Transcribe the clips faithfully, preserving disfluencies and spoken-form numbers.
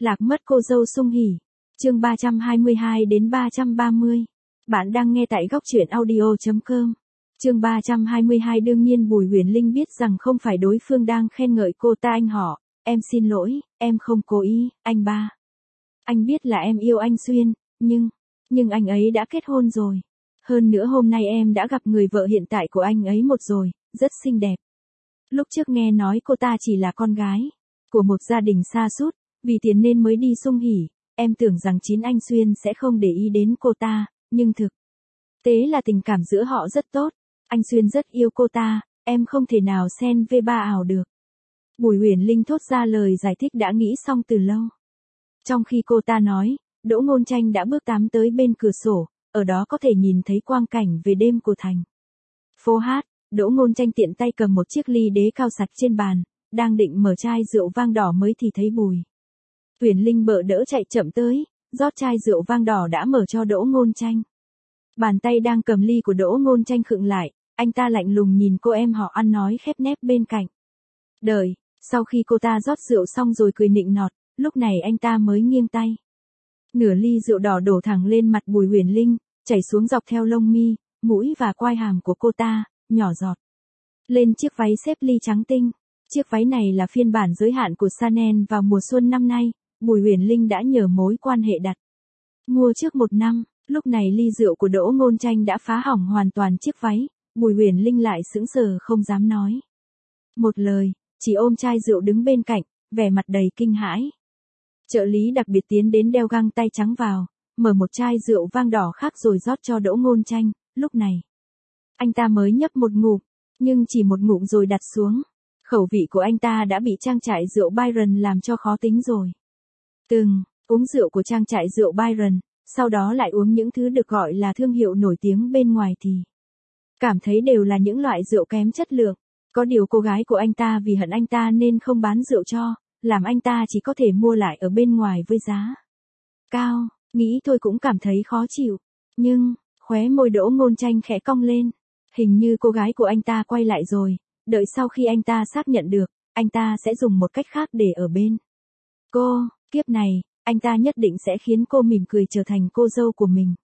Lạc mất cô dâu Sung Hỉ. Chương ba trăm hai mươi hai đến ba trăm ba mươi. Bạn đang nghe tại góc truyện audio chấm com. Chương ba trăm hai mươi hai. Đương nhiên Bùi Huyền Linh biết rằng không phải đối phương đang khen ngợi cô ta. Anh họ, em xin lỗi, em không cố ý, anh ba. Anh biết là em yêu anh Xuyên, nhưng, nhưng anh ấy đã kết hôn rồi. Hơn nữa hôm nay em đã gặp người vợ hiện tại của anh ấy một rồi, rất xinh đẹp. Lúc trước nghe nói cô ta chỉ là con gái của một gia đình sa sút, vì tiền nên mới đi Sung Hỉ, em tưởng rằng chính anh Xuyên sẽ không để ý đến cô ta, nhưng thực tế là tình cảm giữa họ rất tốt. Anh Xuyên rất yêu cô ta, em không thể nào xen vê ba ảo được. Bùi Huyền Linh thốt ra lời giải thích đã nghĩ xong từ lâu. Trong khi cô ta nói, Đỗ Ngôn Tranh đã bước tám tới bên cửa sổ, ở đó có thể nhìn thấy quang cảnh về đêm của thành phố hát. Đỗ Ngôn Tranh tiện tay cầm một chiếc ly đế cao sạch trên bàn, đang định mở chai rượu vang đỏ mới thì thấy Bùi Huyền Linh bợ đỡ chạy chậm tới, rót chai rượu vang đỏ đã mở cho Đỗ Ngôn Tranh. Bàn tay đang cầm ly của Đỗ Ngôn Tranh khựng lại, anh ta lạnh lùng nhìn cô em họ ăn nói khép nép bên cạnh. Đợi, sau khi cô ta rót rượu xong rồi cười nịnh nọt, lúc này anh ta mới nghiêng tay. Nửa ly rượu đỏ đổ thẳng lên mặt Bùi Huyền Linh, chảy xuống dọc theo lông mi, mũi và quai hàm của cô ta, nhỏ giọt lên chiếc váy xếp ly trắng tinh. Chiếc váy này là phiên bản giới hạn của Chanel vào mùa xuân năm nay, Bùi Huyền Linh đã nhờ mối quan hệ đặt mua trước một năm. Lúc này ly rượu của Đỗ Ngôn Tranh đã phá hỏng hoàn toàn chiếc váy, Bùi Huyền Linh lại sững sờ không dám nói một lời, chỉ ôm chai rượu đứng bên cạnh, vẻ mặt đầy kinh hãi. Trợ lý đặc biệt tiến đến đeo găng tay trắng vào, mở một chai rượu vang đỏ khác rồi rót cho Đỗ Ngôn Tranh. Lúc này, anh ta mới nhấp một ngụm, nhưng chỉ một ngụm rồi đặt xuống. Khẩu vị của anh ta đã bị trang trại rượu Byron làm cho khó tính rồi. Từng uống rượu của trang trại rượu Byron, sau đó lại uống những thứ được gọi là thương hiệu nổi tiếng bên ngoài thì cảm thấy đều là những loại rượu kém chất lượng. Có điều cô gái của anh ta vì hận anh ta nên không bán rượu cho, làm anh ta chỉ có thể mua lại ở bên ngoài với giá cao. Nghĩ thôi cũng cảm thấy khó chịu. Nhưng, khóe môi Đỗ Ngôn Tranh khẽ cong lên. Hình như cô gái của anh ta quay lại rồi. Đợi sau khi anh ta xác nhận được, anh ta sẽ dùng một cách khác để ở bên cô. Kiếp này, anh ta nhất định sẽ khiến cô mỉm cười trở thành cô dâu của mình.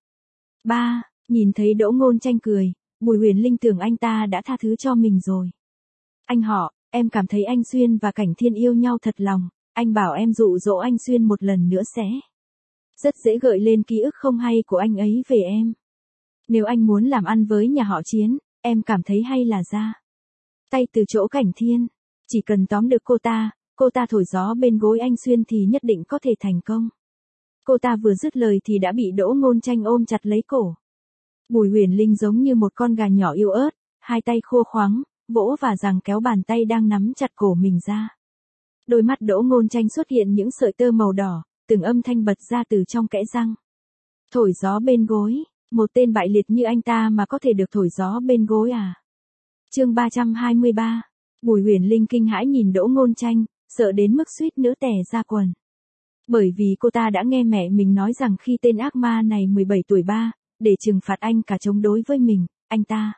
Ba, nhìn thấy Đỗ Ngôn Tranh cười, Bùi Huyền Linh tưởng anh ta đã tha thứ cho mình rồi. Anh họ, em cảm thấy anh Xuyên và Cảnh Thiên yêu nhau thật lòng, anh bảo em dụ dỗ anh Xuyên một lần nữa sẽ rất dễ gợi lên ký ức không hay của anh ấy về em. Nếu anh muốn làm ăn với nhà họ Chiến, em cảm thấy hay là ra tay từ chỗ Cảnh Thiên. Chỉ cần tóm được cô ta, cô ta thổi gió bên gối anh Xuyên thì nhất định có thể thành công. Cô ta vừa dứt lời thì đã bị Đỗ Ngôn Tranh ôm chặt lấy cổ. Bùi Huyền Linh giống như một con gà nhỏ yếu ớt, hai tay khô khoắng, vỗ và giằng kéo bàn tay đang nắm chặt cổ mình ra. Đôi mắt Đỗ Ngôn Tranh xuất hiện những sợi tơ màu đỏ, từng âm thanh bật ra từ trong kẽ răng. Thổi gió bên gối, một tên bại liệt như anh ta mà có thể được thổi gió bên gối à? Chương ba trăm hai mươi ba. Bùi Huyền Linh kinh hãi nhìn Đỗ Ngôn Tranh, sợ đến mức suýt nữa tè ra quần. Bởi vì cô ta đã nghe mẹ mình nói rằng khi tên ác ma này mười bảy tuổi ba, để trừng phạt anh cả chống đối với mình, anh ta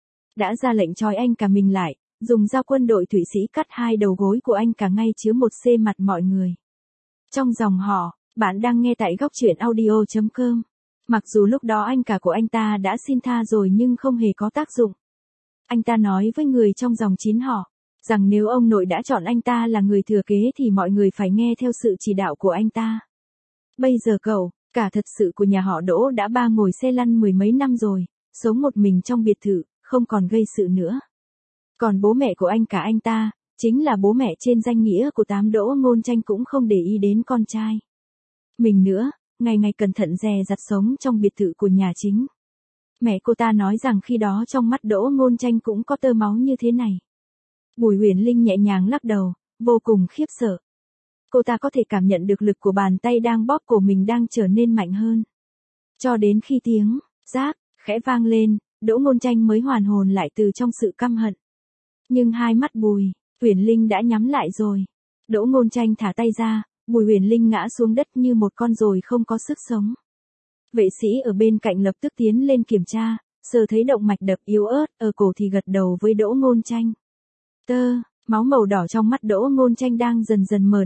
đã ra lệnh trói anh cả mình lại, dùng dao quân đội Thụy Sĩ cắt hai đầu gối của anh cả ngay chứa một xê mặt mọi người trong dòng họ. Bạn đang nghe tại góc truyện audio chấm com. Mặc dù lúc đó anh cả của anh ta đã xin tha rồi nhưng không hề có tác dụng. Anh ta nói với người trong dòng chín họ, rằng nếu ông nội đã chọn anh ta là người thừa kế thì mọi người phải nghe theo sự chỉ đạo của anh ta. Bây giờ cậu, cả thật sự của nhà họ Đỗ đã ba ngồi xe lăn mười mấy năm rồi, sống một mình trong biệt thự, không còn gây sự nữa. Còn bố mẹ của anh cả anh ta, chính là bố mẹ trên danh nghĩa của tám Đỗ Ngôn Tranh cũng không để ý đến con trai mình nữa, ngày ngày cẩn thận dè dặt sống trong biệt thự của nhà chính. Mẹ cô ta nói rằng khi đó trong mắt Đỗ Ngôn Tranh cũng có tơ máu như thế này. Bùi Huyền Linh nhẹ nhàng lắc đầu, vô cùng khiếp sợ. Cô ta có thể cảm nhận được lực của bàn tay đang bóp cổ mình đang trở nên mạnh hơn. Cho đến khi tiếng rác khẽ vang lên, Đỗ Ngôn Tranh mới hoàn hồn lại từ trong sự căm hận. Nhưng hai mắt Bùi Huyền Linh đã nhắm lại rồi. Đỗ Ngôn Tranh thả tay ra, Bùi Huyền Linh ngã xuống đất như một con ruồi không có sức sống. Vệ sĩ ở bên cạnh lập tức tiến lên kiểm tra, sờ thấy động mạch đập yếu ớt ở cổ thì gật đầu với Đỗ Ngôn Tranh. Tơ, máu màu đỏ trong mắt Đỗ Ngôn Tranh đang dần dần mờ đi,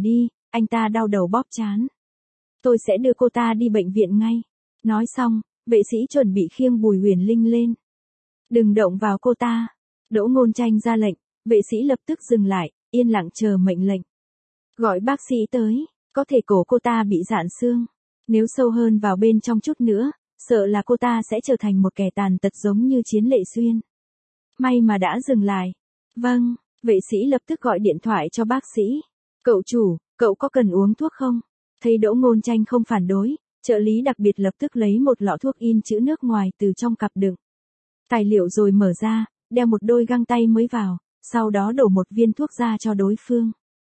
anh ta đau đầu bóp trán. Tôi sẽ đưa cô ta đi bệnh viện ngay. Nói xong, vệ sĩ chuẩn bị khiêng Bùi Huyền Linh lên. Đừng động vào cô ta. Đỗ Ngôn Tranh ra lệnh, vệ sĩ lập tức dừng lại, yên lặng chờ mệnh lệnh. Gọi bác sĩ tới, có thể cổ cô ta bị rạn xương. Nếu sâu hơn vào bên trong chút nữa, sợ là cô ta sẽ trở thành một kẻ tàn tật giống như Chiến Lệ Xuyên. May mà đã dừng lại. Vâng, vệ sĩ lập tức gọi điện thoại cho bác sĩ. Cậu chủ, cậu có cần uống thuốc không? Thấy Đỗ Ngôn Tranh không phản đối, trợ lý đặc biệt lập tức lấy một lọ thuốc in chữ nước ngoài từ trong cặp đựng tài liệu rồi mở ra, đeo một đôi găng tay mới vào, sau đó đổ một viên thuốc ra cho đối phương.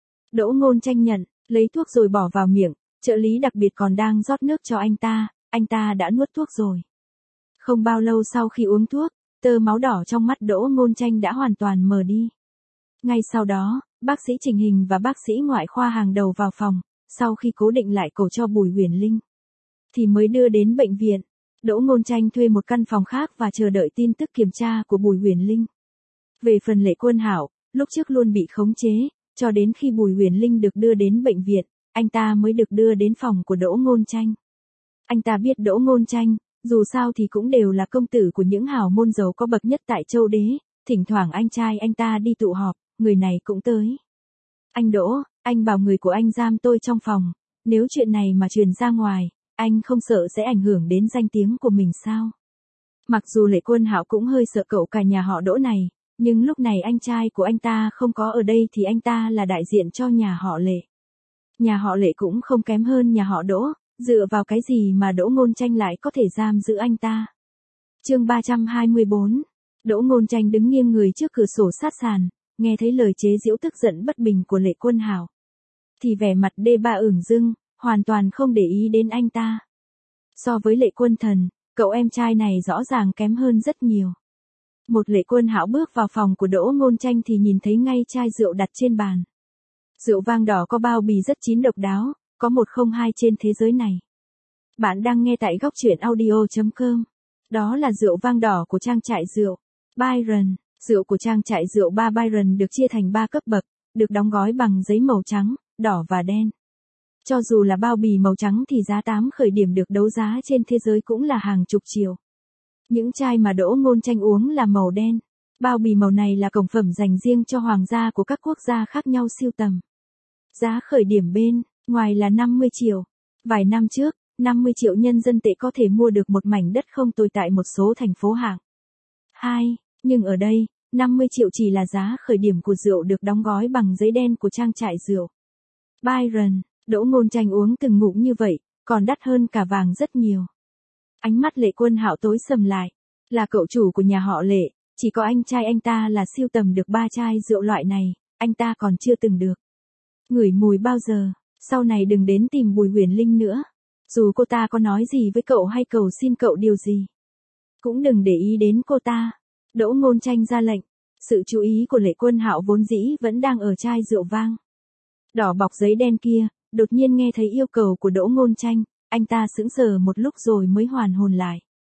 Đỗ Ngôn Tranh nhận, lấy thuốc rồi bỏ vào miệng, trợ lý đặc biệt còn đang rót nước cho anh ta, anh ta đã nuốt thuốc rồi. Không bao lâu sau khi uống thuốc, tơ máu đỏ trong mắt Đỗ Ngôn Tranh đã hoàn toàn mờ đi. Ngay sau đó, bác sĩ chỉnh hình và bác sĩ ngoại khoa hàng đầu vào phòng, sau khi cố định lại cổ cho Bùi Huyền Linh, thì mới đưa đến bệnh viện. Đỗ Ngôn Tranh thuê một căn phòng khác và chờ đợi tin tức kiểm tra của Bùi Huyền Linh. Về phần Lệ Quân Hảo, lúc trước luôn bị khống chế, cho đến khi Bùi Huyền Linh được đưa đến bệnh viện, anh ta mới được đưa đến phòng của Đỗ Ngôn Tranh. Anh ta biết Đỗ Ngôn Tranh, dù sao thì cũng đều là công tử của những hào môn giàu có bậc nhất tại châu đế, thỉnh thoảng anh trai anh ta đi tụ họp, người này cũng tới. Anh Đỗ, anh bảo người của anh giam tôi trong phòng, nếu chuyện này mà truyền ra ngoài, anh không sợ sẽ ảnh hưởng đến danh tiếng của mình sao? Mặc dù Lệ Quân Hạo cũng hơi sợ cậu cả nhà họ Đỗ này, nhưng lúc này anh trai của anh ta không có ở đây thì anh ta là đại diện cho nhà họ Lệ. Nhà họ Lệ cũng không kém hơn nhà họ Đỗ, dựa vào cái gì mà Đỗ Ngôn Tranh lại có thể giam giữ anh ta? Chương ba trăm hai mươi bốn. Đỗ Ngôn Tranh đứng nghiêng người trước cửa sổ sát sàn, nghe thấy lời chế giễu tức giận bất bình của Lệ Quân Hạo, thì vẻ mặt đê ba ửng dưng, hoàn toàn không để ý đến anh ta. So với Lệ Quân Thần, cậu em trai này rõ ràng kém hơn rất nhiều. Một Lệ Quân Hạo bước vào phòng của Đỗ Ngôn Tranh thì nhìn thấy ngay chai rượu đặt trên bàn. Rượu vang đỏ có bao bì rất chín độc đáo, có một không hai trên thế giới này. Bạn đang nghe tại góc truyện audio chấm com. Đó là rượu vang đỏ của trang trại rượu Byron. Rượu của trang trại rượu ba Byron được chia thành ba cấp bậc, được đóng gói bằng giấy màu trắng, đỏ và đen. Cho dù là bao bì màu trắng thì giá tám khởi điểm được đấu giá trên thế giới cũng là hàng chục triệu. Những chai mà Đỗ Ngôn Tranh uống là màu đen. Bao bì màu này là cổng phẩm dành riêng cho hoàng gia của các quốc gia khác nhau sưu tầm. Giá khởi điểm bên ngoài là năm mươi triệu. Vài năm trước, năm mươi triệu nhân dân tệ có thể mua được một mảnh đất không tồi tại một số thành phố hạng hai, nhưng ở đây, năm mươi triệu chỉ là giá khởi điểm của rượu được đóng gói bằng giấy đen của trang trại rượu Byron. Đỗ Ngôn Tranh uống từng ngụm như vậy, còn đắt hơn cả vàng rất nhiều. Ánh mắt Lệ Quân Hạo tối sầm lại. Là cậu chủ của nhà họ Lệ, chỉ có anh trai anh ta là sưu tầm được ba chai rượu loại này, anh ta còn chưa từng được ngửi mùi bao giờ. Sau này đừng đến tìm Bùi Huyền Linh nữa. Dù cô ta có nói gì với cậu hay cầu xin cậu điều gì, cũng đừng để ý đến cô ta. Đỗ Ngôn Tranh ra lệnh. Sự chú ý của Lệ Quân Hạo vốn dĩ vẫn đang ở chai rượu vang đỏ bọc giấy đen kia, đột nhiên nghe thấy yêu cầu của Đỗ Ngôn Tranh, anh ta sững sờ một lúc rồi mới hoàn hồn lại.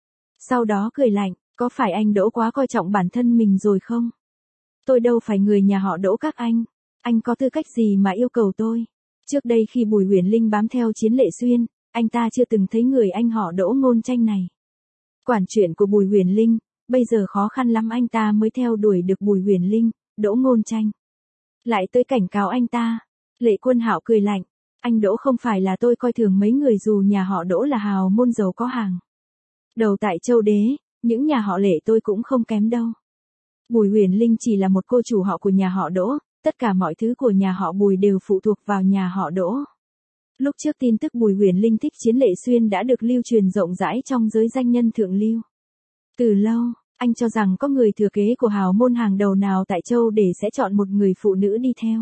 Sau đó cười lạnh, có phải anh Đỗ quá coi trọng bản thân mình rồi không? Tôi đâu phải người nhà họ Đỗ các anh, anh có tư cách gì mà yêu cầu tôi? Trước đây khi Bùi Huyền Linh bám theo Chiến Lệ Xuyên, anh ta chưa từng thấy người anh họ Đỗ Ngôn Tranh này. Quản chuyện của Bùi Huyền Linh, bây giờ khó khăn lắm anh ta mới theo đuổi được Bùi Huyền Linh, Đỗ Ngôn Tranh lại tới cảnh cáo anh ta. Lệ Quân Hạo cười lạnh, anh Đỗ không phải là tôi coi thường mấy người dù nhà họ Đỗ là hào môn giàu có hàng đầu tại châu đế, những nhà họ Lệ tôi cũng không kém đâu. Bùi Huyền Linh chỉ là một cô chủ họ của nhà họ Đỗ, tất cả mọi thứ của nhà họ Bùi đều phụ thuộc vào nhà họ Đỗ. Lúc trước tin tức Bùi Huyền Linh thích Chiến Lệ Xuyên đã được lưu truyền rộng rãi trong giới danh nhân thượng lưu. Từ lâu, anh cho rằng có người thừa kế của hào môn hàng đầu nào tại châu để sẽ chọn một người phụ nữ đi theo.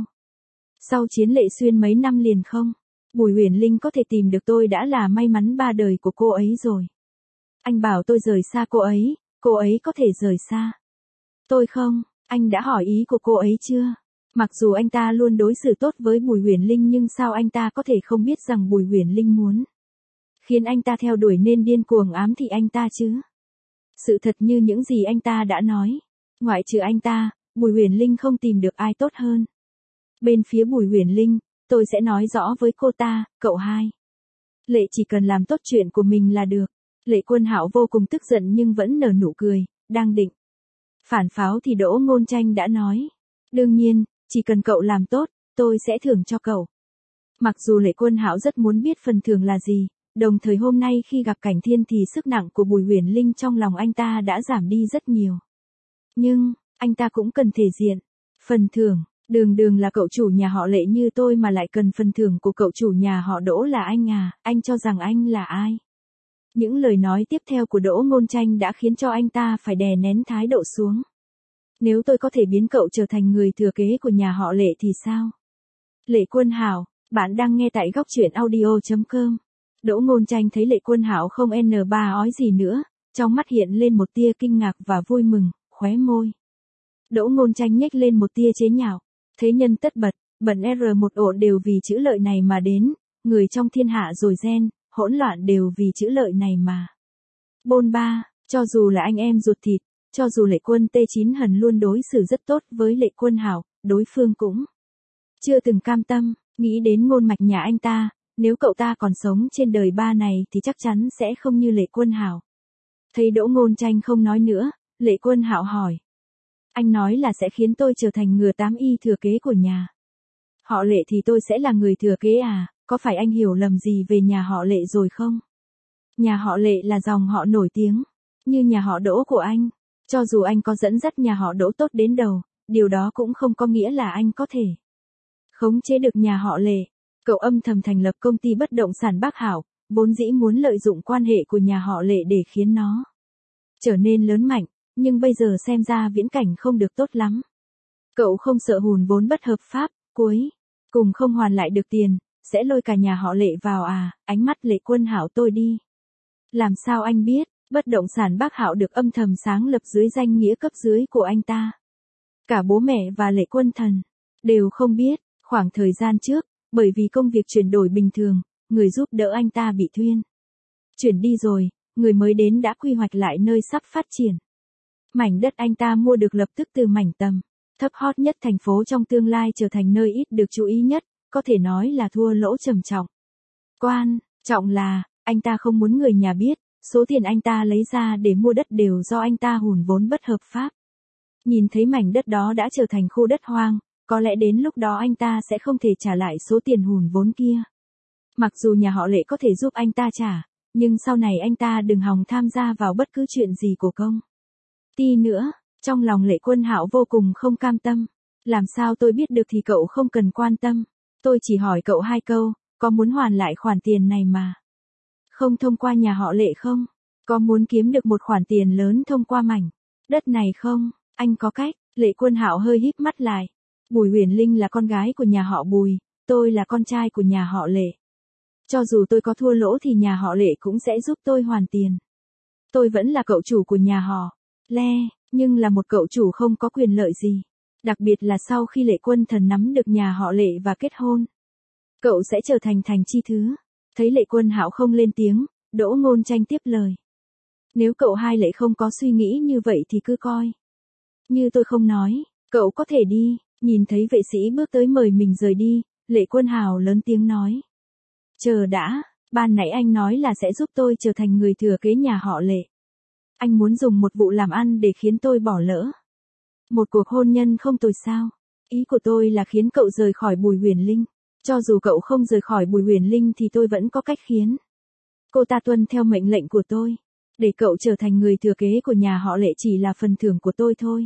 Sau Chiến Lệ Xuyên mấy năm liền không, Bùi Huyền Linh có thể tìm được tôi đã là may mắn ba đời của cô ấy rồi. Anh bảo tôi rời xa cô ấy, cô ấy có thể rời xa tôi không? Anh đã hỏi ý của cô ấy chưa? Mặc dù anh ta luôn đối xử tốt với Bùi Huyền Linh nhưng sao anh ta có thể không biết rằng Bùi Huyền Linh muốn khiến anh ta theo đuổi nên điên cuồng ám thị anh ta chứ? Sự thật như những gì anh ta đã nói, ngoại trừ anh ta, Bùi Huyền Linh không tìm được ai tốt hơn. Bên phía Bùi Huyền Linh, tôi sẽ nói rõ với cô ta, cậu hai. Lệ chỉ cần làm tốt chuyện của mình là được. Lệ Quân Hạo vô cùng tức giận nhưng vẫn nở nụ cười, đang định phản pháo thì Đỗ Ngôn Tranh đã nói. Đương nhiên, chỉ cần cậu làm tốt, tôi sẽ thưởng cho cậu. Mặc dù Lệ Quân Hạo rất muốn biết phần thưởng là gì, đồng thời hôm nay khi gặp Cảnh Thiên thì sức nặng của Bùi Huyền Linh trong lòng anh ta đã giảm đi rất nhiều. Nhưng, anh ta cũng cần thể diện. Phần thưởng, đường đường là cậu chủ nhà họ Lệ như tôi mà lại cần phần thưởng của cậu chủ nhà họ Đỗ là anh à, anh cho rằng anh là ai? Những lời nói tiếp theo của Đỗ Ngôn Tranh đã khiến cho anh ta phải đè nén thái độ xuống. Nếu tôi có thể biến cậu trở thành người thừa kế của nhà họ Lệ thì sao? Lệ Quân Hạo, bạn đang nghe tại góc truyện audio chấm com. Đỗ Ngôn Tranh thấy Lệ Quân Hạo không n ba ói gì nữa, trong mắt hiện lên một tia kinh ngạc và vui mừng, khóe môi. Đỗ Ngôn Tranh nhếch lên một tia chế nhạo, thế nhân tất bật, bận R một ổ đều vì chữ lợi này mà đến, người trong thiên hạ rồi gen, hỗn loạn đều vì chữ lợi này mà. Bôn ba, cho dù là anh em ruột thịt, cho dù Lệ Quân T chín Hần luôn đối xử rất tốt với Lệ Quân Hạo, đối phương cũng chưa từng cam tâm, nghĩ đến ngôn mạch nhà anh ta, nếu cậu ta còn sống trên đời ba này thì chắc chắn sẽ không như Lệ Quân Hạo. Thấy Đỗ Ngôn Tranh không nói nữa, Lệ Quân Hạo hỏi. Anh nói là sẽ khiến tôi trở thành ngừa tám y thừa kế của nhà họ Lệ thì tôi sẽ là người thừa kế à, có phải anh hiểu lầm gì về nhà họ Lệ rồi không? Nhà họ Lệ là dòng họ nổi tiếng, như nhà họ Đỗ của anh. Cho dù anh có dẫn dắt nhà họ Đỗ tốt đến đầu, điều đó cũng không có nghĩa là anh có thể khống chế được nhà họ Lệ. Cậu âm thầm thành lập công ty bất động sản Bắc Hảo, vốn dĩ muốn lợi dụng quan hệ của nhà họ Lệ để khiến nó trở nên lớn mạnh, nhưng bây giờ xem ra viễn cảnh không được tốt lắm. Cậu không sợ hùn vốn bất hợp pháp, cuối cùng không hoàn lại được tiền, sẽ lôi cả nhà họ Lệ vào à? Ánh mắt Lệ Quân Hạo tôi đi. Làm sao anh biết, bất động sản Bắc Hạo được âm thầm sáng lập dưới danh nghĩa cấp dưới của anh ta. Cả bố mẹ và Lệ Quân Thần đều không biết, khoảng thời gian trước, bởi vì công việc chuyển đổi bình thường, người giúp đỡ anh ta bị thuyên chuyển đi rồi, người mới đến đã quy hoạch lại nơi sắp phát triển. Mảnh đất anh ta mua được lập tức từ mảnh tầm thấp hot nhất thành phố trong tương lai trở thành nơi ít được chú ý nhất, có thể nói là thua lỗ trầm trọng. Quan trọng là, anh ta không muốn người nhà biết, số tiền anh ta lấy ra để mua đất đều do anh ta hùn vốn bất hợp pháp. Nhìn thấy mảnh đất đó đã trở thành khu đất hoang, có lẽ đến lúc đó anh ta sẽ không thể trả lại số tiền hùn vốn kia. Mặc dù nhà họ Lệ có thể giúp anh ta trả, nhưng sau này anh ta đừng hòng tham gia vào bất cứ chuyện gì của công ty nữa. Trong lòng Lệ Quân Hạo vô cùng không cam tâm. Làm sao tôi biết được thì cậu không cần quan tâm. Tôi chỉ hỏi cậu hai câu, có muốn hoàn lại khoản tiền này mà không thông qua nhà họ Lệ không? Có muốn kiếm được một khoản tiền lớn thông qua mảnh đất này không? Anh có cách. Lệ Quân Hạo hơi híp mắt lại. Bùi Huyền Linh là con gái của nhà họ Bùi, tôi là con trai của nhà họ Lệ. Cho dù tôi có thua lỗ thì nhà họ Lệ cũng sẽ giúp tôi hoàn tiền. Tôi vẫn là cậu chủ của nhà họ Lê, nhưng là một cậu chủ không có quyền lợi gì. Đặc biệt là sau khi Lệ Quân Thần nắm được nhà họ Lệ và kết hôn, cậu sẽ trở thành thành chi thứ. Thấy Lệ Quân Hạo không lên tiếng, Đỗ Ngôn Tranh tiếp lời. Nếu cậu hai Lệ không có suy nghĩ như vậy thì cứ coi như tôi không nói, cậu có thể đi. Nhìn thấy vệ sĩ bước tới mời mình rời đi, Lệ Quân Hạo lớn tiếng nói. Chờ đã, ban nãy anh nói là sẽ giúp tôi trở thành người thừa kế nhà họ Lệ. Anh muốn dùng một vụ làm ăn để khiến tôi bỏ lỡ một cuộc hôn nhân không tồi sao? Ý của tôi là khiến cậu rời khỏi Bùi Huyền Linh. Cho dù cậu không rời khỏi Bùi Huyền Linh thì tôi vẫn có cách khiến cô ta tuân theo mệnh lệnh của tôi. Để cậu trở thành người thừa kế của nhà họ Lệ chỉ là phần thưởng của tôi thôi.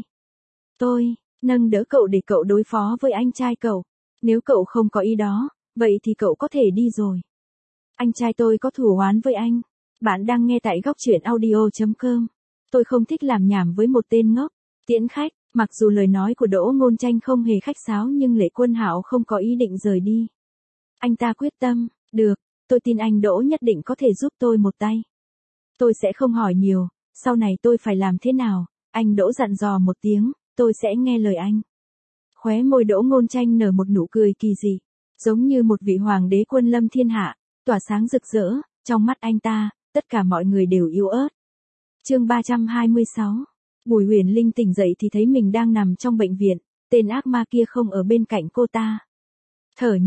Tôi nâng đỡ cậu để cậu đối phó với anh trai cậu. Nếu cậu không có ý đó, vậy thì cậu có thể đi rồi. Anh trai tôi có thù oán với anh. Bạn đang nghe tại góc truyện audio chấm com. Tôi không thích làm nhảm với một tên ngốc. Tiễn khách, mặc dù lời nói của Đỗ Ngôn Tranh không hề khách sáo nhưng Lệ Quân Hạo không có ý định rời đi. Anh ta quyết tâm, được, tôi tin anh Đỗ nhất định có thể giúp tôi một tay. Tôi sẽ không hỏi nhiều, sau này tôi phải làm thế nào, anh Đỗ dặn dò một tiếng, tôi sẽ nghe lời anh. Khóe môi Đỗ Ngôn Tranh nở một nụ cười kỳ dị, giống như một vị hoàng đế quân lâm thiên hạ, tỏa sáng rực rỡ, trong mắt anh ta, tất cả mọi người đều yếu ớt. Chương ba trăm hai mươi sáu. Bùi Huyền Linh tỉnh dậy thì thấy mình đang nằm trong bệnh viện, tên ác ma kia không ở bên cạnh cô ta. Thở nhẹ,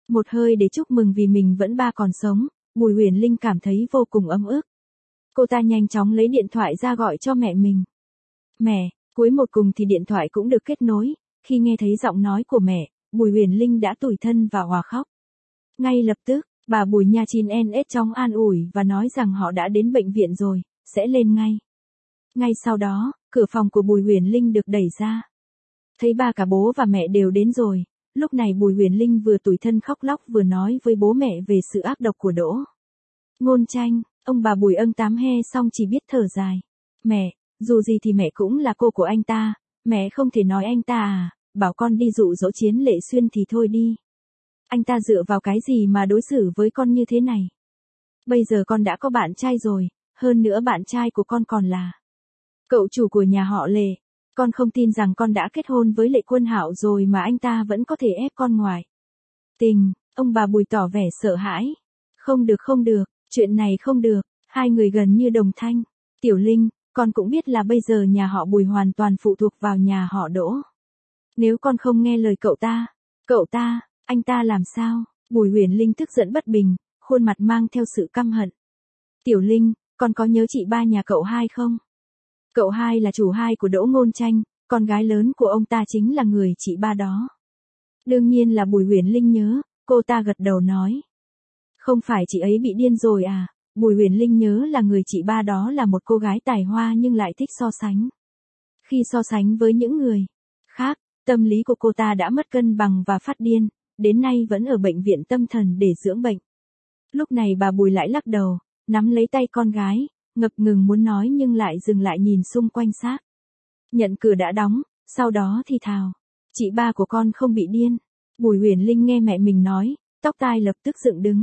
Một hơi để chúc mừng vì mình vẫn ba còn sống, Bùi Huyền Linh cảm thấy vô cùng ấm ức. Cô ta nhanh chóng lấy điện thoại ra gọi cho mẹ mình. Mẹ, cuối một cùng thì điện thoại cũng được kết nối, khi nghe thấy giọng nói của mẹ, Bùi Huyền Linh đã tủi thân và òa khóc. Ngay lập tức, bà Bùi Nha chín en ét chóng an ủi và nói rằng họ đã đến bệnh viện rồi, sẽ lên ngay. Ngay sau đó, cửa phòng của Bùi Huyền Linh được đẩy ra. Thấy ba cả bố và mẹ đều đến rồi, lúc này Bùi Huyền Linh vừa tủi thân khóc lóc vừa nói với bố mẹ về sự ác độc của Đỗ Ngôn Tranh. Ông bà Bùi âng tám he xong chỉ biết thở dài. Mẹ, dù gì thì mẹ cũng là cô của anh ta, mẹ không thể nói anh ta à, bảo con đi dụ dỗ Chiến Lệ Xuyên thì thôi đi. Anh ta dựa vào cái gì mà đối xử với con như thế này? Bây giờ con đã có bạn trai rồi, hơn nữa bạn trai của con còn là cậu chủ của nhà họ Lệ. Con không tin rằng con đã kết hôn với Lệ Quân Hạo rồi mà anh ta vẫn có thể ép con ngoại tình. Ông bà Bùi tỏ vẻ sợ hãi. Không được không được, chuyện này không được. Hai người gần như đồng thanh. Tiểu Linh, con cũng biết là bây giờ nhà họ Bùi hoàn toàn phụ thuộc vào nhà họ Đỗ. Nếu con không nghe lời cậu ta, cậu ta, anh ta làm sao? Bùi Huyền Linh tức giận bất bình, khuôn mặt mang theo sự căm hận. Tiểu Linh, con có nhớ chị ba nhà cậu hai không? Cậu hai là chủ hai của Đỗ Ngôn Tranh, con gái lớn của ông ta chính là người chị ba đó. Đương nhiên là Bùi Huyền Linh nhớ, cô ta gật đầu nói. Không phải chị ấy bị điên rồi à? Bùi Huyền Linh nhớ là người chị ba đó là một cô gái tài hoa nhưng lại thích so sánh. Khi so sánh với những người khác, tâm lý của cô ta đã mất cân bằng và phát điên, đến nay vẫn ở bệnh viện tâm thần để dưỡng bệnh. Lúc này bà Bùi lại lắc đầu, nắm lấy tay con gái, ngập ngừng muốn nói nhưng lại dừng lại nhìn xung quanh xác. Nhận cửa đã đóng, sau đó thì thào. Chị ba của con không bị điên. Bùi Huyền Linh nghe mẹ mình nói, tóc tai lập tức dựng đứng.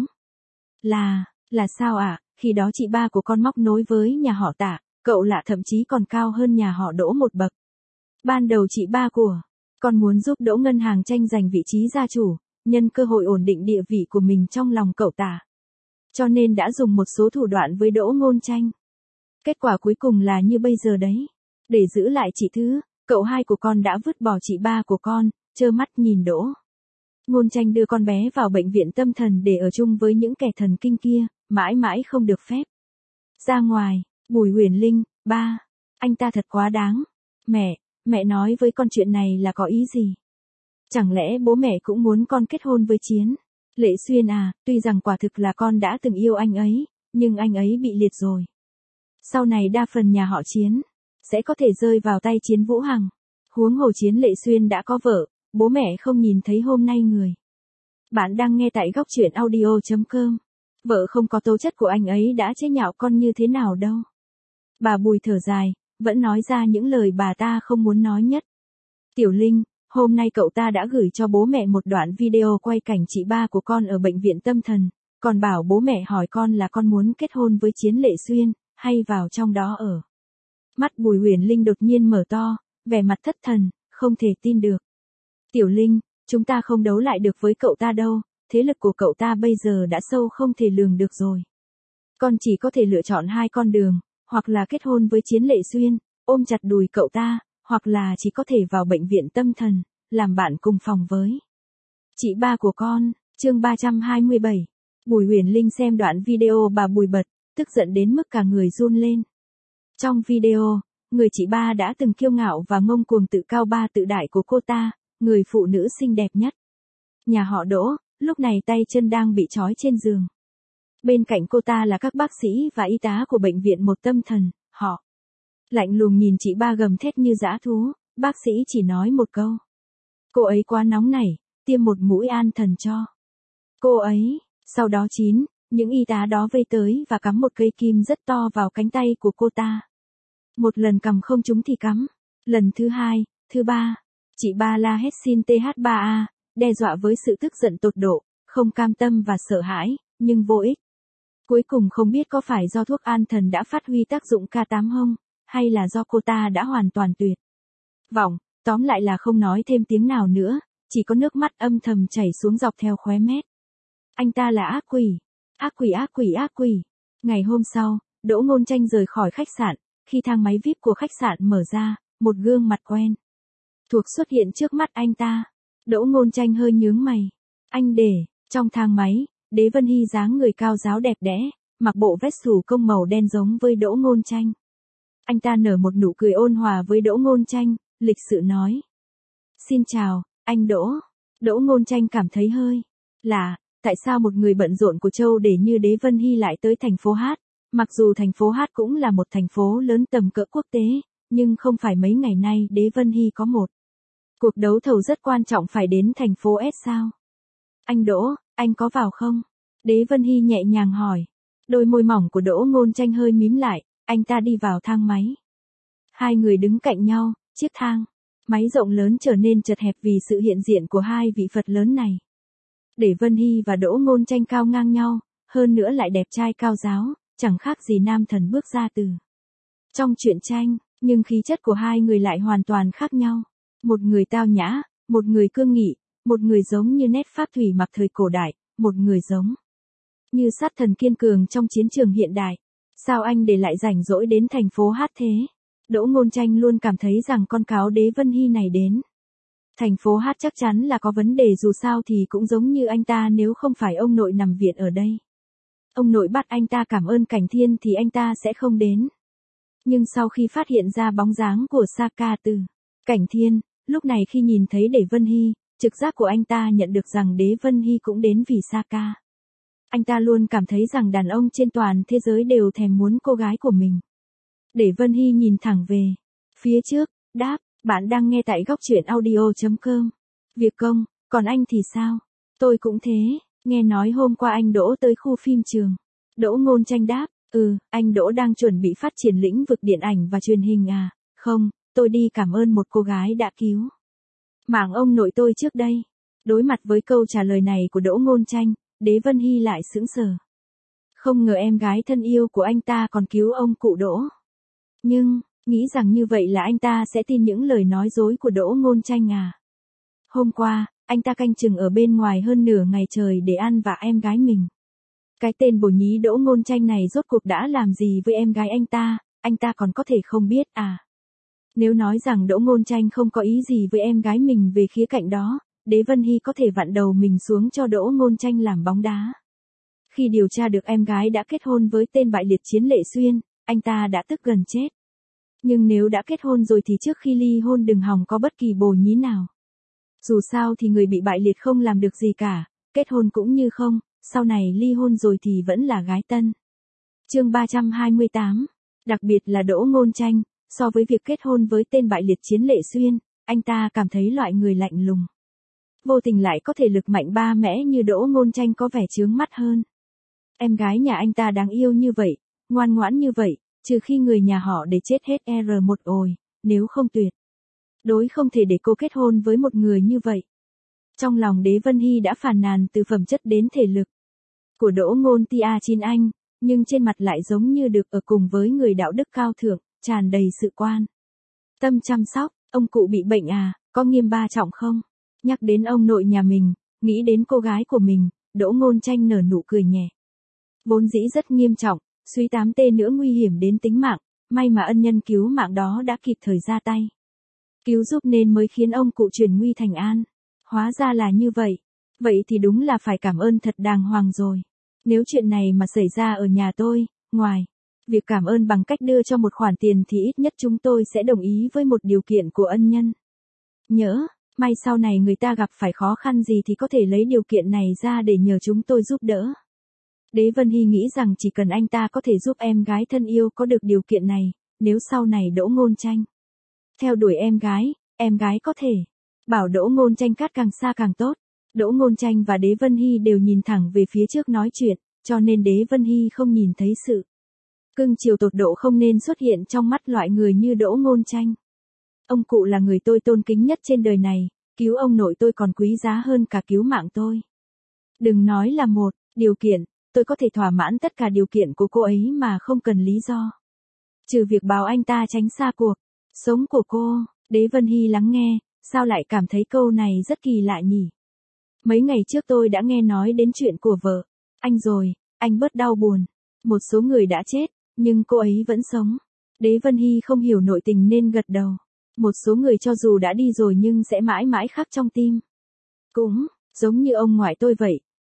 Là, là sao ạ? À? Khi đó chị ba của con móc nối với nhà họ Tạ, cậu Lạ thậm chí còn cao hơn nhà họ Đỗ một bậc. Ban đầu chị ba của con muốn giúp Đỗ Ngân Hàng tranh giành vị trí gia chủ, nhân cơ hội ổn định địa vị của mình trong lòng cậu Tạ. Cho nên đã dùng một số thủ đoạn với Đỗ Ngôn Tranh. Kết quả cuối cùng là như bây giờ đấy. Để giữ lại chị thứ, cậu hai của con đã vứt bỏ chị ba của con, trơ mắt nhìn Đỗ Ngôn Tranh đưa con bé vào bệnh viện tâm thần để ở chung với những kẻ thần kinh kia, mãi mãi không được phép ra ngoài. Bùi Huyền Linh, ba, anh ta thật quá đáng. Mẹ, mẹ nói với con chuyện này là có ý gì? Chẳng lẽ bố mẹ cũng muốn con kết hôn với Chiến Lệ Xuyên à? Tuy rằng quả thực là con đã từng yêu anh ấy, nhưng anh ấy bị liệt rồi. Sau này đa phần nhà họ Chiến sẽ có thể rơi vào tay Chiến Vũ Hằng. Huống hồ Chiến Lệ Xuyên đã có vợ, bố mẹ không nhìn thấy hôm nay người. Bạn đang nghe tại góc truyện audio chấm com. Vợ không có tố chất của anh ấy đã chế nhạo con như thế nào đâu. Bà Bùi thở dài, vẫn nói ra những lời bà ta không muốn nói nhất. Tiểu Linh, hôm nay cậu ta đã gửi cho bố mẹ một đoạn video quay cảnh chị ba của con ở bệnh viện tâm thần, còn bảo bố mẹ hỏi con là con muốn kết hôn với Chiến Lệ Xuyên, hay vào trong đó ở. Mắt Bùi Huyền Linh đột nhiên mở to, vẻ mặt thất thần, không thể tin được. Tiểu Linh, chúng ta không đấu lại được với cậu ta đâu, thế lực của cậu ta bây giờ đã sâu không thể lường được rồi. Con chỉ có thể lựa chọn hai con đường, hoặc là kết hôn với Chiến Lệ Xuyên, ôm chặt đùi cậu ta, hoặc là chỉ có thể vào bệnh viện tâm thần, làm bạn cùng phòng với chị ba của con. Chương ba trăm hai mươi bảy. Bùi Huyền Linh xem đoạn video bà Bùi bật, tức giận đến mức cả người run lên. Trong video, người chị ba đã từng kiêu ngạo và ngông cuồng tự cao ba tự đại của cô ta, người phụ nữ xinh đẹp nhất nhà họ Đỗ, lúc này tay chân đang bị trói trên giường. Bên cạnh cô ta là các bác sĩ và y tá của bệnh viện một tâm thần, họ lạnh lùng nhìn chị ba gầm thét như dã thú, bác sĩ chỉ nói một câu. Cô ấy quá nóng nảy, tiêm một mũi an thần cho cô ấy. Sau đó chín, những y tá đó vây tới và cắm một cây kim rất to vào cánh tay của cô ta. Một lần cầm không trúng thì cắm. Lần thứ hai, thứ ba, chị ba la hét xin T H ba A, đe dọa với sự tức giận tột độ, không cam tâm và sợ hãi, nhưng vô ích. Cuối cùng không biết có phải do thuốc an thần đã phát huy tác dụng K tám không, hay là do cô ta đã hoàn toàn tuyệt vọng, tóm lại là không nói thêm tiếng nào nữa, chỉ có nước mắt âm thầm chảy xuống dọc theo khóe mép. Anh ta là ác quỷ, ác quỷ ác quỷ ác quỷ. Ngày hôm sau, Đỗ Ngôn Tranh rời khỏi khách sạn, khi thang máy vi ai pi của khách sạn mở ra, một gương mặt quen thuộc xuất hiện trước mắt anh ta. Đỗ Ngôn Tranh hơi nhướng mày. Anh để, Trong thang máy, Đế Vân Hy dáng người cao ráo đẹp đẽ, mặc bộ vest thủ công màu đen giống với Đỗ Ngôn Tranh. Anh ta nở một nụ cười ôn hòa với Đỗ Ngôn Tranh, lịch sự nói. Xin chào, anh Đỗ. Đỗ Ngôn Tranh cảm thấy hơi lạ, tại sao một người bận rộn của Châu Để như Đế Vân Hy lại tới thành phố Hát, mặc dù thành phố Hát cũng là một thành phố lớn tầm cỡ quốc tế, nhưng không phải mấy ngày nay Đế Vân Hy có một cuộc đấu thầu rất quan trọng phải đến thành phố S sao? Anh Đỗ, anh có vào không? Đế Vân Hy nhẹ nhàng hỏi. Đôi môi mỏng của Đỗ Ngôn Tranh hơi mím lại, anh ta đi vào thang máy. Hai người đứng cạnh nhau, chiếc thang máy rộng lớn trở nên chật hẹp vì sự hiện diện của hai vị Phật lớn này. Đế Vân Hy và Đỗ Ngôn Tranh cao ngang nhau, hơn nữa lại đẹp trai cao ráo, chẳng khác gì nam thần bước ra từ trong truyện tranh, nhưng khí chất của hai người lại hoàn toàn khác nhau. Một người tao nhã, một người cương nghị, một người giống như nét pháp thủy mặc thời cổ đại, một người giống như sát thần kiên cường trong chiến trường hiện đại. Sao anh để lại rảnh rỗi đến thành phố Hát thế? Đỗ Ngôn Tranh luôn cảm thấy rằng con cáo Đế Vân Hy này đến thành phố Hát chắc chắn là có vấn đề, dù sao thì cũng giống như anh ta, nếu không phải ông nội nằm viện ở đây, ông nội bắt anh ta cảm ơn Cảnh Thiên thì anh ta sẽ không đến. Nhưng sau khi phát hiện ra bóng dáng của Saka từ Cảnh Thiên, lúc này khi nhìn thấy Đế Vân Hy, trực giác của anh ta nhận được rằng Đế Vân Hy cũng đến vì Saka. Anh ta luôn cảm thấy rằng đàn ông trên toàn thế giới đều thèm muốn cô gái của mình. Đế Vân Hy nhìn thẳng về phía trước, đáp, bạn đang nghe tại góc truyện audio chấm com. Việc công, còn anh thì sao? Tôi cũng thế, nghe nói hôm qua anh Đỗ tới khu phim trường. Đỗ Ngôn Tranh đáp, ừ, anh Đỗ đang chuẩn bị phát triển lĩnh vực điện ảnh và truyền hình à? Không, tôi đi cảm ơn một cô gái đã cứu mạng ông nội tôi trước đây. Đối mặt với câu trả lời này của Đỗ Ngôn Tranh, Đế Vân Hy lại sững sờ. Không ngờ em gái thân yêu của anh ta còn cứu ông cụ Đỗ. Nhưng, nghĩ rằng như vậy là anh ta sẽ tin những lời nói dối của Đỗ Ngôn Tranh à? Hôm qua, anh ta canh chừng ở bên ngoài hơn nửa ngày trời để ăn vạ em gái mình. Cái tên bồ nhí Đỗ Ngôn Tranh này rốt cuộc đã làm gì với em gái anh ta, anh ta còn có thể không biết à? Nếu nói rằng Đỗ Ngôn Tranh không có ý gì với em gái mình về khía cạnh đó, Đế Vân Hy có thể vặn đầu mình xuống cho Đỗ Ngôn Tranh làm bóng đá. Khi điều tra được em gái đã kết hôn với tên bại liệt Chiến Lệ Xuyên, anh ta đã tức gần chết. Nhưng nếu đã kết hôn rồi thì trước khi ly hôn đừng hòng có bất kỳ bồ nhí nào. Dù sao thì người bị bại liệt không làm được gì cả, kết hôn cũng như không, sau này ly hôn rồi thì vẫn là gái tân. Chương ba trăm hai mươi tám. Đặc biệt là Đỗ Ngôn Tranh, so với việc kết hôn với tên bại liệt Chiến Lệ Xuyên, anh ta cảm thấy loại người lạnh lùng, vô tình lại có thể lực mạnh ba mẽ như Đỗ Ngôn Tranh có vẻ chướng mắt hơn. Em gái nhà anh ta đáng yêu như vậy, ngoan ngoãn như vậy, trừ khi người nhà họ để chết hết R một ồi, nếu không tuyệt đối không thể để cô kết hôn với một người như vậy. Trong lòng Đế Vân Hy đã phàn nàn từ phẩm chất đến thể lực của Đỗ Ngôn Tia Chín Anh, nhưng trên mặt lại giống như được ở cùng với người đạo đức cao thượng, tràn đầy sự quan tâm chăm sóc. Ông cụ bị bệnh à, có nghiêm ba trọng không? Nhắc đến ông nội nhà mình, nghĩ đến cô gái của mình, Đỗ Ngôn Tranh nở nụ cười nhẹ. Vốn dĩ rất nghiêm trọng, suy tám tê nữa nguy hiểm đến tính mạng, may mà ân nhân cứu mạng đó đã kịp thời ra tay cứu giúp nên mới khiến ông cụ chuyển nguy thành an. Hóa ra là như vậy. Vậy thì đúng là phải cảm ơn thật đàng hoàng rồi. Nếu chuyện này mà xảy ra ở nhà tôi, ngoài việc cảm ơn bằng cách đưa cho một khoản tiền thì ít nhất chúng tôi sẽ đồng ý với một điều kiện của ân nhân. Nhớ, may sau này người ta gặp phải khó khăn gì thì có thể lấy điều kiện này ra để nhờ chúng tôi giúp đỡ. Đế Vân Hy nghĩ rằng chỉ cần anh ta có thể giúp em gái thân yêu có được điều kiện này, nếu sau này Đỗ Ngôn Tranh theo đuổi em gái, em gái có thể bảo Đỗ Ngôn Tranh cắt càng xa càng tốt. Đỗ Ngôn Tranh và Đế Vân Hy đều nhìn thẳng về phía trước nói chuyện, cho nên Đế Vân Hy không nhìn thấy sự cưng chiều tột độ không nên xuất hiện trong mắt loại người như Đỗ Ngôn Tranh. Ông cụ là người tôi tôn kính nhất trên đời này, cứu ông nội tôi còn quý giá hơn cả cứu mạng tôi. Đừng nói là một điều kiện, tôi có thể thỏa mãn tất cả điều kiện của cô ấy mà không cần lý do. Trừ việc bảo anh ta tránh xa cuộc sống của cô. Đế Vân Hy lắng nghe, sao lại cảm thấy câu này rất kỳ lạ nhỉ? Mấy ngày trước tôi đã nghe nói đến chuyện của vợ anh rồi, anh bớt đau buồn. Một số người đã chết, nhưng cô ấy vẫn sống. Đế Vân Hy không hiểu nội tình nên gật đầu. Một số người cho dù đã đi rồi nhưng sẽ mãi mãi khắc trong tim. Cũng giống như ông ngoại tôi vậy,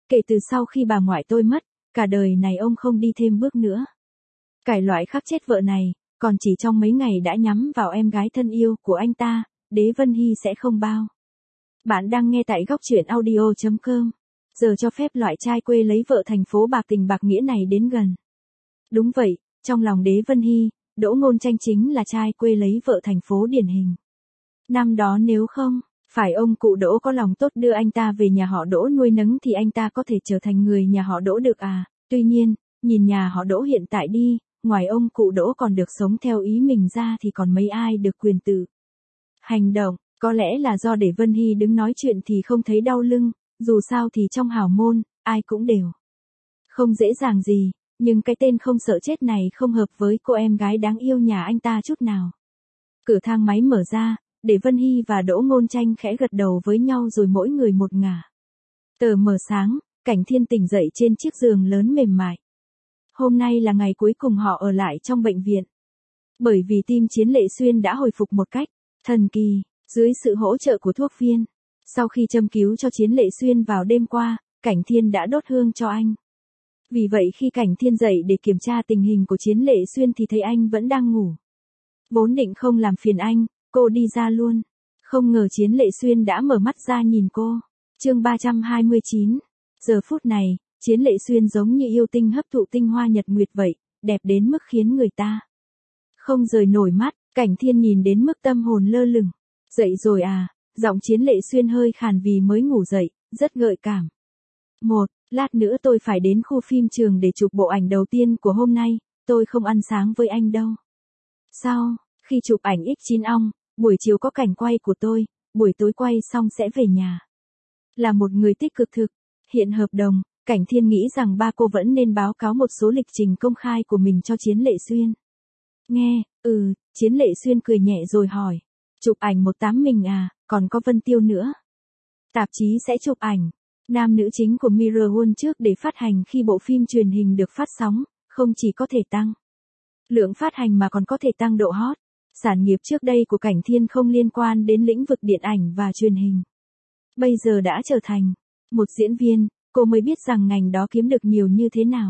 kể từ sau khi bà ngoại tôi mất, cả đời này ông không đi thêm bước nữa. Cái loại khắc chết vợ này, còn chỉ trong mấy ngày đã nhắm vào em gái thân yêu của anh ta, Đế Vân Hy sẽ không bao. Bạn đang nghe tại góc truyện audio chấm com. Giờ cho phép loại trai quê lấy vợ thành phố bạc tình bạc nghĩa này đến gần. Đúng vậy, trong lòng Đế Vân Hy, Đỗ Ngôn Tranh chính là trai quê lấy vợ thành phố điển hình. Năm đó nếu không, phải ông cụ Đỗ có lòng tốt đưa anh ta về nhà họ Đỗ nuôi nấng thì anh ta có thể trở thành người nhà họ Đỗ được à. Tuy nhiên, nhìn nhà họ Đỗ hiện tại đi, ngoài ông cụ Đỗ còn được sống theo ý mình ra thì còn mấy ai được quyền tự hành động. Có lẽ là do để Vân Hy đứng nói chuyện thì không thấy đau lưng, dù sao thì trong hào môn, ai cũng đều không dễ dàng gì, nhưng cái tên không sợ chết này không hợp với cô em gái đáng yêu nhà anh ta chút nào. Cửa thang máy mở ra, để Vân Hy và Đỗ Ngôn Tranh khẽ gật đầu với nhau rồi mỗi người một ngả. Tờ mờ sáng, Cảnh Thiên tỉnh dậy trên chiếc giường lớn mềm mại. Hôm nay là ngày cuối cùng họ ở lại trong bệnh viện. Bởi vì tim Chiến Lệ Xuyên đã hồi phục một cách thần kỳ, dưới sự hỗ trợ của thuốc viên. Sau khi châm cứu cho Chiến Lệ Xuyên vào đêm qua, Cảnh Thiên đã đốt hương cho anh. Vì vậy khi Cảnh Thiên dậy để kiểm tra tình hình của Chiến Lệ Xuyên thì thấy anh vẫn đang ngủ. Vốn định không làm phiền anh, cô đi ra luôn. Không ngờ Chiến Lệ Xuyên đã mở mắt ra nhìn cô. Chương ba trăm hai mươi chín. Giờ phút này, Chiến Lệ Xuyên giống như yêu tinh hấp thụ tinh hoa nhật nguyệt vậy, đẹp đến mức khiến người ta không rời nổi mắt. Cảnh Thiên nhìn đến mức tâm hồn lơ lửng. Dậy rồi à? Giọng Chiến Lệ Xuyên hơi khàn vì mới ngủ dậy, rất gợi cảm. Một, lát nữa tôi phải đến khu phim trường để chụp bộ ảnh đầu tiên của hôm nay, tôi không ăn sáng với anh đâu. Sao? Khi chụp ảnh ích chín ong, buổi chiều có cảnh quay của tôi, buổi tối quay xong sẽ về nhà. Là một người tích cực thực hiện hợp đồng, Cảnh Thiên nghĩ rằng ba cô vẫn nên báo cáo một số lịch trình công khai của mình cho Chiến Lệ Xuyên. Nghe, ừ, Chiến Lệ Xuyên cười nhẹ rồi hỏi. Chụp ảnh một tám mình à, còn có Vân Tiêu nữa. Tạp chí sẽ chụp ảnh nam nữ chính của Mirror World trước để phát hành khi bộ phim truyền hình được phát sóng, không chỉ có thể tăng lượng phát hành mà còn có thể tăng độ hot. Sản nghiệp trước đây của Cảnh Thiên không liên quan đến lĩnh vực điện ảnh và truyền hình. Bây giờ đã trở thành một diễn viên, cô mới biết rằng ngành đó kiếm được nhiều như thế nào.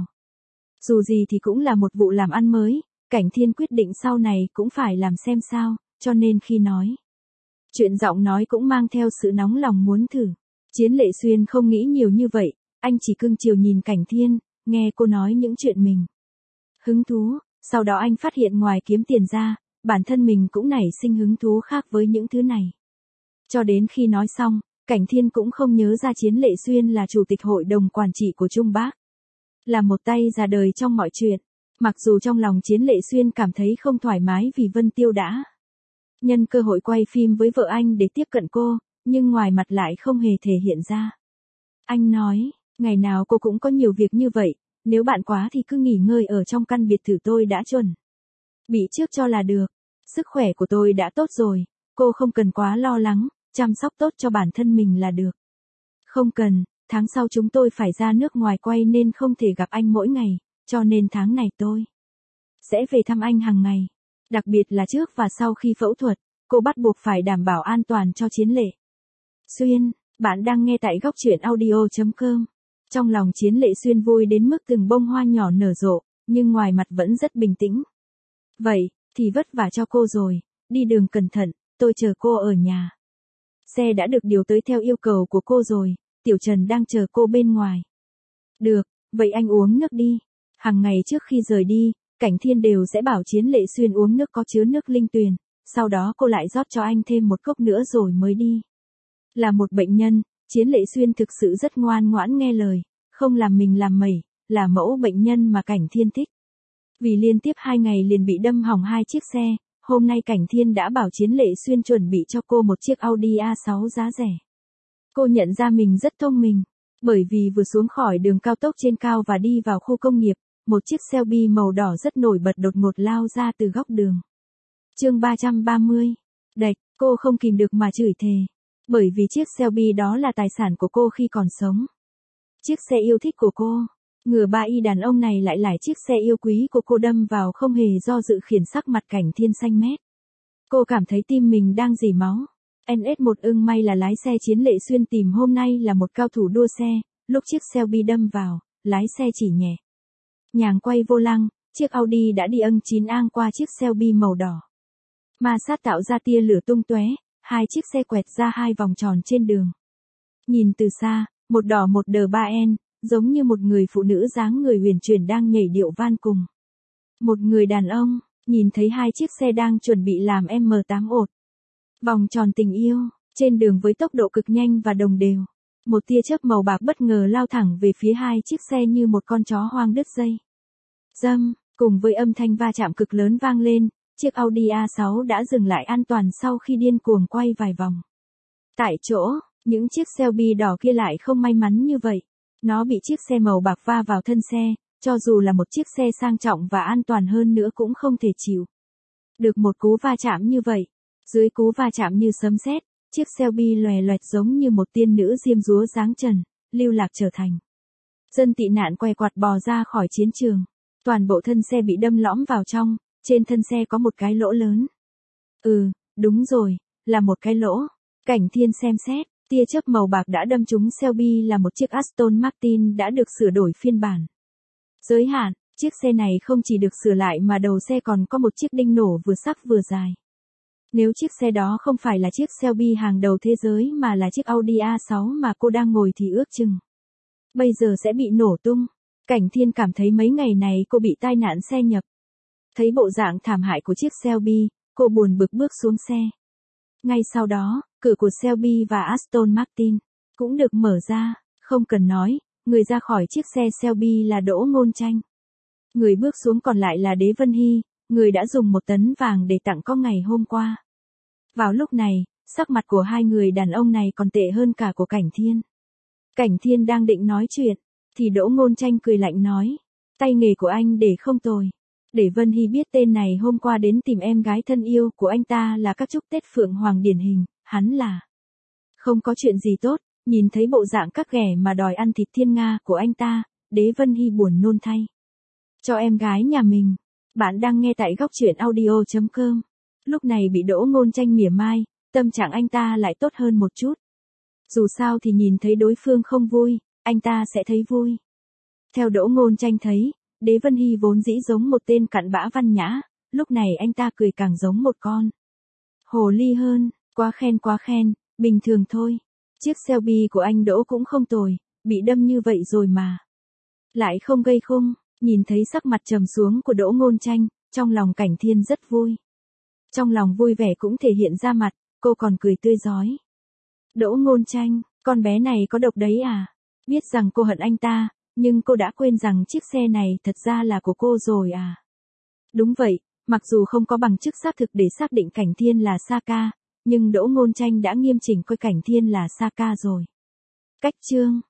Dù gì thì cũng là một vụ làm ăn mới, Cảnh Thiên quyết định sau này cũng phải làm xem sao, cho nên khi nói chuyện giọng nói cũng mang theo sự nóng lòng muốn thử. Chiến Lệ Xuyên không nghĩ nhiều như vậy, anh chỉ cưng chiều nhìn Cảnh Thiên, nghe cô nói những chuyện mình hứng thú, sau đó anh phát hiện ngoài kiếm tiền ra, bản thân mình cũng nảy sinh hứng thú khác với những thứ này. Cho đến khi nói xong, Cảnh Thiên cũng không nhớ ra Chiến Lệ Xuyên là chủ tịch hội đồng quản trị của Trung Bác. Là một tay già đời trong mọi chuyện. Mặc dù trong lòng Chiến Lệ Xuyên cảm thấy không thoải mái vì Vân Tiêu đã nhân cơ hội quay phim với vợ anh để tiếp cận cô, nhưng ngoài mặt lại không hề thể hiện ra. Anh nói, ngày nào cô cũng có nhiều việc như vậy, nếu bạn quá thì cứ nghỉ ngơi ở trong căn biệt thự tôi đã chuẩn bị trước cho là được. Sức khỏe của tôi đã tốt rồi, cô không cần quá lo lắng, chăm sóc tốt cho bản thân mình là được. Không cần, tháng sau chúng tôi phải ra nước ngoài quay nên không thể gặp anh mỗi ngày, cho nên tháng này tôi sẽ về thăm anh hàng ngày. Đặc biệt là trước và sau khi phẫu thuật, cô bắt buộc phải đảm bảo an toàn cho Chiến Lệ Xuyên. Bạn đang nghe tại góc truyện audio chấm com. Trong lòng Chiến Lệ Xuyên vui đến mức từng bông hoa nhỏ nở rộ, nhưng ngoài mặt vẫn rất bình tĩnh. Vậy, thì vất vả cho cô rồi, đi đường cẩn thận, tôi chờ cô ở nhà. Xe đã được điều tới theo yêu cầu của cô rồi, Tiểu Trần đang chờ cô bên ngoài. Được, vậy anh uống nước đi. Hàng ngày trước khi rời đi, Cảnh Thiên đều sẽ bảo Chiến Lệ Xuyên uống nước có chứa nước linh tuyền, sau đó cô lại rót cho anh thêm một cốc nữa rồi mới đi. Là một bệnh nhân, Chiến Lệ Xuyên thực sự rất ngoan ngoãn nghe lời, không làm mình làm mẩy, là mẫu bệnh nhân mà Cảnh Thiên thích. Vì liên tiếp hai ngày liền bị đâm hỏng hai chiếc xe, hôm nay Cảnh Thiên đã bảo Chiến Lệ Xuyên chuẩn bị cho cô một chiếc Audi a sáu giá rẻ. Cô nhận ra mình rất thông minh, bởi vì vừa xuống khỏi đường cao tốc trên cao và đi vào khu công nghiệp, một chiếc Shelby màu đỏ rất nổi bật đột ngột lao ra từ góc đường. Chương ba trăm ba mươi. Đạch, cô không kìm được mà chửi thề. Bởi vì chiếc Shelby đó là tài sản của cô khi còn sống. Chiếc xe yêu thích của cô. Ngừa ba y đàn ông này lại lải chiếc xe yêu quý của cô đâm vào không hề do dự khiến sắc mặt Cảnh Thiên xanh mét. Cô cảm thấy tim mình đang rỉ máu. en ét một ưng may là lái xe Chiến Lệ Xuyên tìm hôm nay là một cao thủ đua xe, Lúc chiếc Shelby đâm vào, lái xe chỉ nhẹ nhàng quay vô lăng, chiếc Audi đã đi âng chín ang qua chiếc Shelby màu đỏ. Ma sát tạo ra tia lửa tung tóe, hai chiếc xe quẹt ra hai vòng tròn trên đường. Nhìn từ xa, một đỏ một đờ ba en, giống như một người phụ nữ dáng người huyền chuyển đang nhảy điệu van cùng. Một người đàn ông, nhìn thấy hai chiếc xe đang chuẩn bị làm M tám ột. Vòng tròn tình yêu, trên đường với tốc độ cực nhanh và đồng đều. Một tia chớp màu bạc bất ngờ lao thẳng về phía hai chiếc xe như một con chó hoang đứt dây. Râm, cùng với âm thanh va chạm cực lớn vang lên, chiếc Audi A sáu đã dừng lại an toàn sau khi điên cuồng quay vài vòng. Tại chỗ, những chiếc Shelby đỏ kia lại không may mắn như vậy. Nó bị chiếc xe màu bạc va vào thân xe, cho dù là một chiếc xe sang trọng và an toàn hơn nữa cũng không thể chịu được một cú va chạm như vậy. Dưới cú va chạm như sấm sét, chiếc Shelby lòe loẹt giống như một tiên nữ diêm dúa dáng trần, lưu lạc trở thành dân tị nạn què quặt bò ra khỏi chiến trường. Toàn bộ thân xe bị đâm lõm vào trong, trên thân xe có một cái lỗ lớn. Ừ, đúng rồi, là một cái lỗ. Cảnh Thiên xem xét, tia chớp màu bạc đã đâm trúng Shelby là một chiếc Aston Martin đã được sửa đổi phiên bản giới hạn. Chiếc xe này không chỉ được sửa lại mà đầu xe còn có một chiếc đinh nổ vừa sắc vừa dài. Nếu chiếc xe đó không phải là chiếc Shelby hàng đầu thế giới mà là chiếc Audi A sáu mà cô đang ngồi thì ước chừng bây giờ sẽ bị nổ tung. Cảnh Thiên cảm thấy mấy ngày này cô bị tai nạn xe nhập. Thấy bộ dạng thảm hại của chiếc Shelby, cô buồn bực bước xuống xe. Ngay sau đó, cửa của Shelby và Aston Martin cũng được mở ra, không cần nói, người ra khỏi chiếc xe Shelby là Đỗ Ngôn Tranh. Người bước xuống còn lại là Đế Vân Hy, người đã dùng một tấn vàng để tặng con ngày hôm qua. Vào lúc này, sắc mặt của hai người đàn ông này còn tệ hơn cả của Cảnh Thiên. Cảnh Thiên đang định nói chuyện, thì Đỗ Ngôn Tranh cười lạnh nói, tay nghề của anh để không tồi. Để Vân Hy biết tên này hôm qua đến tìm em gái thân yêu của anh ta là các chúc Tết Phượng Hoàng điển hình, hắn là không có chuyện gì tốt. Nhìn thấy bộ dạng các ghẻ mà đòi ăn thịt thiên nga của anh ta, Đế Vân Hy buồn nôn thay cho em gái nhà mình. Bạn đang nghe tại góc truyện audio chấm com. Lúc này bị Đỗ Ngôn Tranh mỉa mai, tâm trạng anh ta lại tốt hơn một chút. Dù sao thì nhìn thấy đối phương không vui, anh ta sẽ thấy vui. Theo Đỗ Ngôn Tranh thấy, Đế Vân Hy vốn dĩ giống một tên cặn bã văn nhã, lúc này anh ta cười càng giống một con hồ ly hơn. Quá khen quá khen, bình thường thôi. Chiếc Shelby của anh Đỗ cũng không tồi, bị đâm như vậy rồi mà lại không gây khung. Nhìn thấy sắc mặt trầm xuống của Đỗ Ngôn Tranh, trong lòng Cảnh Thiên rất vui. Trong lòng vui vẻ cũng thể hiện ra mặt, cô còn cười tươi rói. Đỗ Ngôn Tranh, con bé này có độc đấy à? Biết rằng cô hận anh ta, nhưng cô đã quên rằng chiếc xe này thật ra là của cô rồi à? Đúng vậy, mặc dù không có bằng chứng xác thực để xác định Cảnh Thiên là Saka, nhưng Đỗ Ngôn Tranh đã nghiêm chỉnh coi Cảnh Thiên là Saka rồi. Cách chương